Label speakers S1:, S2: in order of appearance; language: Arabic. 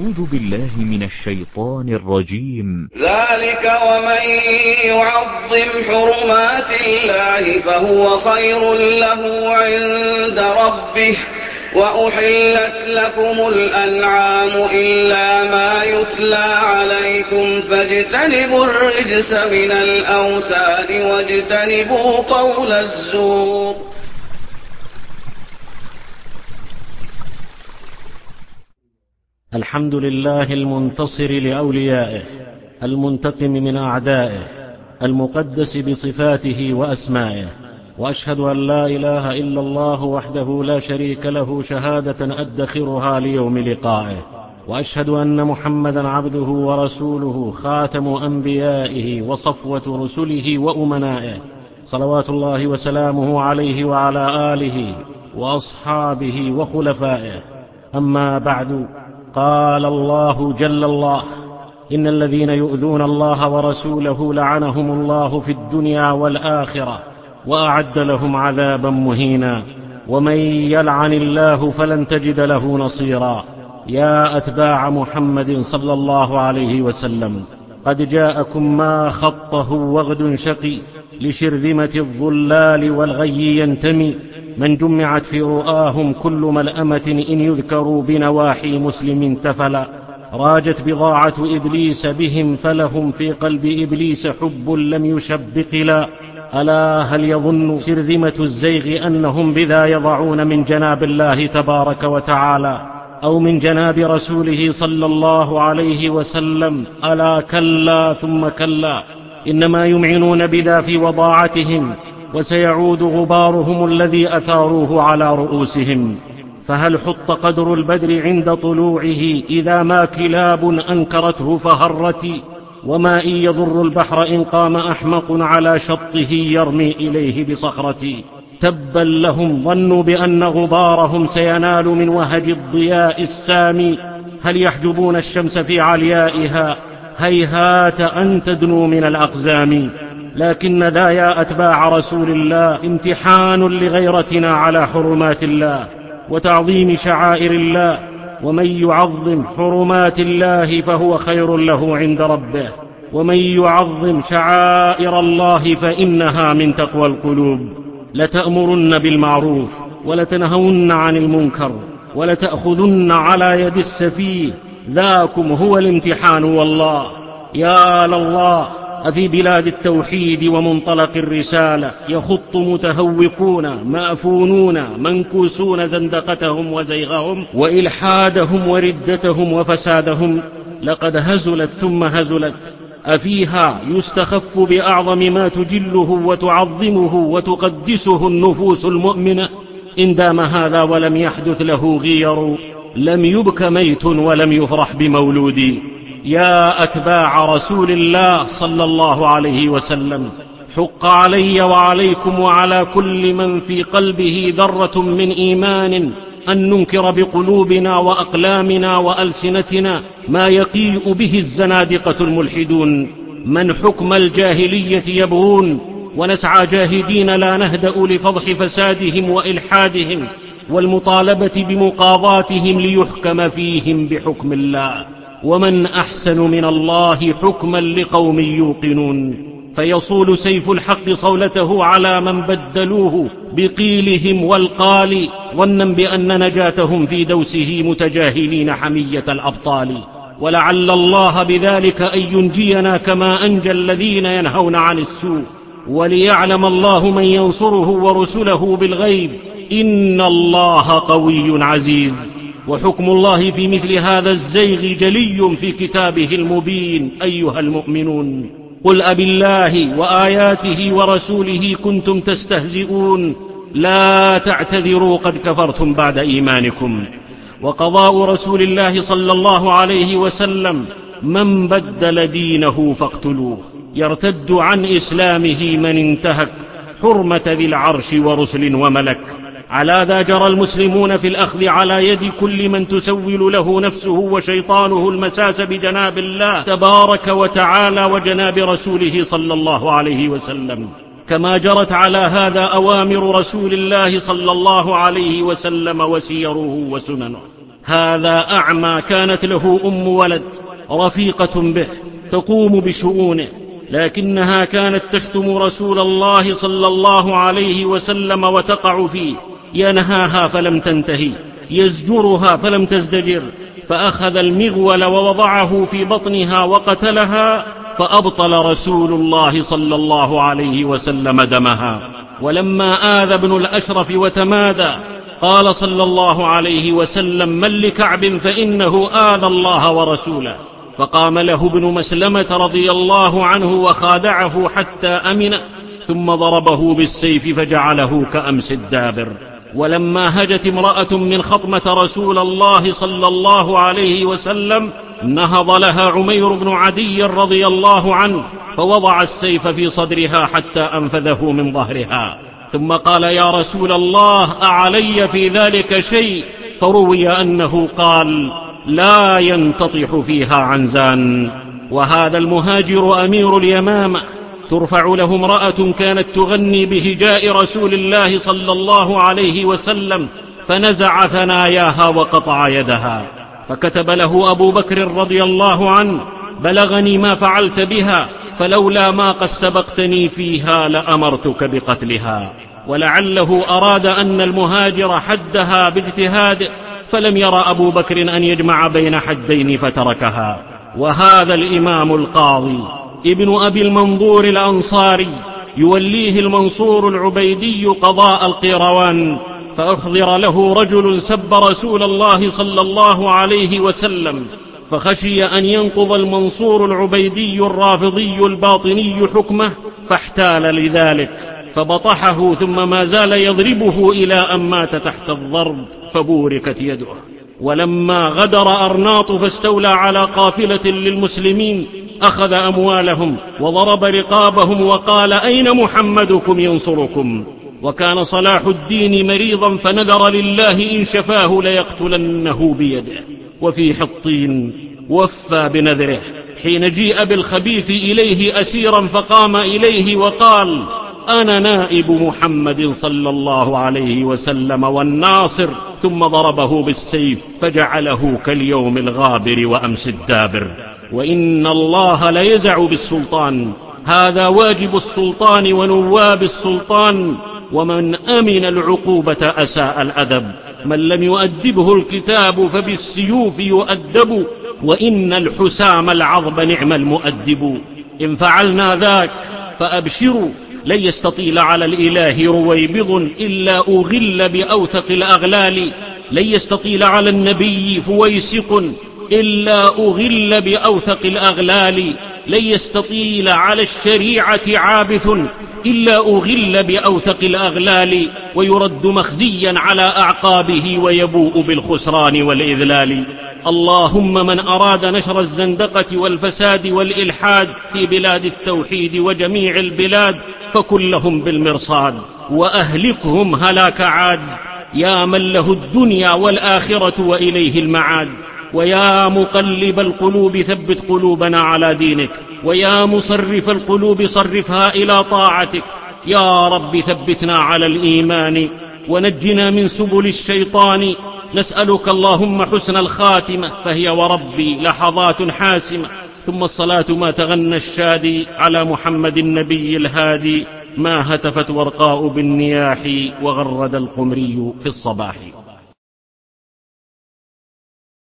S1: أعوذ بالله من الشيطان الرجيم.
S2: ذلك ومن يعظم حرمات الله فهو خير له عند ربه وأحلت لكم الأنعام إلا ما يتلى عليكم فاجتنبوا الرجس من الأوثان واجتنبوا قول الزور.
S3: الحمد لله المنتصر لأوليائه المنتقم من أعدائه المقدس بصفاته وأسمائه، وأشهد أن لا إله إلا الله وحده لا شريك له شهادة أدخرها ليوم لقائه، وأشهد أن محمدا عبده ورسوله خاتم أنبيائه وصفوة رسله وأمنائه، صلوات الله وسلامه عليه وعلى آله وأصحابه وخلفائه. أما بعد، قال الله جل الله: إن الذين يؤذون الله ورسوله لعنهم الله في الدنيا والآخرة وأعد لهم عذابا مهينا، ومن يلعن الله فلن تجد له نصيرا. يا أتباع محمد صلى الله عليه وسلم، قد جاءكم ما خطه وغد شقي لشرذمة الظلال والغي ينتمي، من جمعت في رؤاهم كل ملأمة إن يذكروا بنواحي مسلم تفلا، راجت بضاعة إبليس بهم فلهم في قلب إبليس حب لم يشبق لا. ألا هل يظن شرذمة الزيغ أنهم بذا يضعون من جناب الله تبارك وتعالى أو من جناب رسوله صلى الله عليه وسلم؟ ألا كلا ثم كلا، إنما يمعنون بذا في وضاعتهم، وسيعود غبارهم الذي أثاروه على رؤوسهم. فهل حط قدر البدر عند طلوعه إذا ما كلاب أنكرته فهرت؟ وما إن يضر البحر إن قام أحمق على شطه يرمي إليه بصخرة. تبا لهم ظنوا بأن غبارهم سينال من وهج الضياء السامي. هل يحجبون الشمس في عليائها؟ هيهات أن تدنوا من الأقزام. لكن ذا يا أتباع رسول الله امتحان لغيرتنا على حرمات الله وتعظيم شعائر الله، ومن يعظم حرمات الله فهو خير له عند ربه، ومن يعظم شعائر الله فإنها من تقوى القلوب. لتأمرن بالمعروف ولتنهون عن المنكر ولتأخذن على يد السفيه، ذاكم هو الامتحان والله. يا لله، أفي بلاد التوحيد ومنطلق الرسالة يخط متهوكون مأفونون منكوسون زندقتهم وزيغهم وإلحادهم وردتهم وفسادهم، لقد هزلت ثم هزلت. أفيها يستخف بأعظم ما تجله وتعظمه وتقدسه النفوس المؤمنة؟ إن دام هذا ولم يحدث له غير، لم يبك ميت ولم يفرح بمولود. يا أتباع رسول الله صلى الله عليه وسلم، حق علي وعليكم وعلى كل من في قلبه ذرة من إيمان أن ننكر بقلوبنا وأقلامنا وألسنتنا ما يقيء به الزنادقة الملحدون، من حكم الجاهلية يبغون، ونسعى جاهدين لا نهدأ لفضح فسادهم وإلحادهم والمطالبة بمقاضاتهم ليحكم فيهم بحكم الله. ومن أحسن من الله حكما لقوم يوقنون؟ فيصول سيف الحق صولته على من بدلوه بقيلهم والقال، ظنا بأن نجاتهم في دوسه متجاهلين حمية الأبطال. ولعل الله بذلك أن ينجينا كما أنجى الذين ينهون عن السوء، وليعلم الله من ينصره ورسله بالغيب، إن الله قوي عزيز. وحكم الله في مثل هذا الزيغ جلي في كتابه المبين. أيها المؤمنون، قل أبالله وآياته ورسوله كنتم تستهزئون؟ لا تعتذروا قد كفرتم بعد إيمانكم. وقضاء رسول الله صلى الله عليه وسلم: من بدل دينه فاقتلوه. يرتد عن إسلامه من انتهك حرمة ذي العرش ورسل وملك. على ذا جرى المسلمون في الأخذ على يد كل من تسول له نفسه وشيطانه المساس بجناب الله تبارك وتعالى وجناب رسوله صلى الله عليه وسلم، كما جرت على هذا أوامر رسول الله صلى الله عليه وسلم وسيره وسننه. هذا أعمى كانت له أم ولد رفيقة به تقوم بشؤونه، لكنها كانت تشتم رسول الله صلى الله عليه وسلم وتقع فيه، ينهاها فلم تنتهي، يزجرها فلم تزدجر، فأخذ المغول ووضعه في بطنها وقتلها، فأبطل رسول الله صلى الله عليه وسلم دمها. ولما آذى ابن الأشرف وتمادى قال صلى الله عليه وسلم: من لكعب فإنه آذى الله ورسوله. فقام له ابن مسلمة رضي الله عنه وخادعه حتى أمن، ثم ضربه بالسيف فجعله كأمس الدابر. ولما هجت امرأة من خطمة رسول الله صلى الله عليه وسلم نهض لها عمير بن عدي رضي الله عنه، فوضع السيف في صدرها حتى أنفذه من ظهرها، ثم قال: يا رسول الله، أعلي في ذلك شيء؟ فروي أنه قال: لا ينتطح فيها عنزان. وهذا المهاجر أمير اليمامة، ترفع له امرأة كانت تغني بهجاء رسول الله صلى الله عليه وسلم، فنزع ثناياها وقطع يدها، فكتب له أبو بكر رضي الله عنه: بلغني ما فعلت بها، فلولا ما قد سبقتني فيها لأمرتك بقتلها. ولعله أراد أن المهاجر حدها باجتهاده، فلم ير أبو بكر أن يجمع بين حدين فتركها. وهذا الإمام القاضي ابن أبي المنظور الأنصاري يوليه المنصور العبيدي قضاء القيروان، فأحضر له رجل سب رسول الله صلى الله عليه وسلم، فخشي أن ينقض المنصور العبيدي الرافضي الباطني حكمه، فاحتال لذلك فبطحه، ثم ما زال يضربه إلى أن مات تحت الضرب فبوركت يده. ولما غدر أرناط فاستولى على قافلة للمسلمين أخذ أموالهم وضرب رقابهم وقال: أين محمدكم ينصركم؟ وكان صلاح الدين مريضا فنذر لله إن شفاه ليقتلنه بيده. وفي حطين وفى بنذره حين جيء بالخبيث إليه أسيرا، فقام إليه وقال: أنا نائب محمد صلى الله عليه وسلم والناصر، ثم ضربه بالسيف فجعله كاليوم الغابر وأمس الدابر. وإن الله ليزع بالسلطان، هذا واجب السلطان ونواب السلطان، ومن أمن العقوبة أساء الأدب، من لم يؤدبه الكتاب فبالسيوف يؤدب، وإن الحسام العظب نعم المؤدب. إن فعلنا ذاك فأبشروا، لن يستطيل على الإله رويبض إلا أغل بأوثق الأغلال، لن يستطيل على النبي فويسق إلا أغل بأوثق الأغلال، لن يستطيل على الشريعة عابث إلا أغل بأوثق الأغلال، ويرد مخزيا على أعقابه ويبوء بالخسران والإذلال. اللهم من أراد نشر الزندقة والفساد والإلحاد في بلاد التوحيد وجميع البلاد فكن لهم بالمرصاد، وأهلكهم هلاك عاد. يا من له الدنيا والآخرة وإليه المعاد. ويا مقلب القلوب ثبت قلوبنا على دينك، ويا مصرف القلوب صرفها إلى طاعتك. يا رب ثبتنا على الإيمان ونجنا من سبل الشيطان. نسألك اللهم حسن الخاتمة، فهي وربي لحظات حاسمة، ثم الصلاة ما تغنى الشادي على محمد النبي الهادي، ما هتفت ورقاء بالنياح وغرد القمري في الصباح.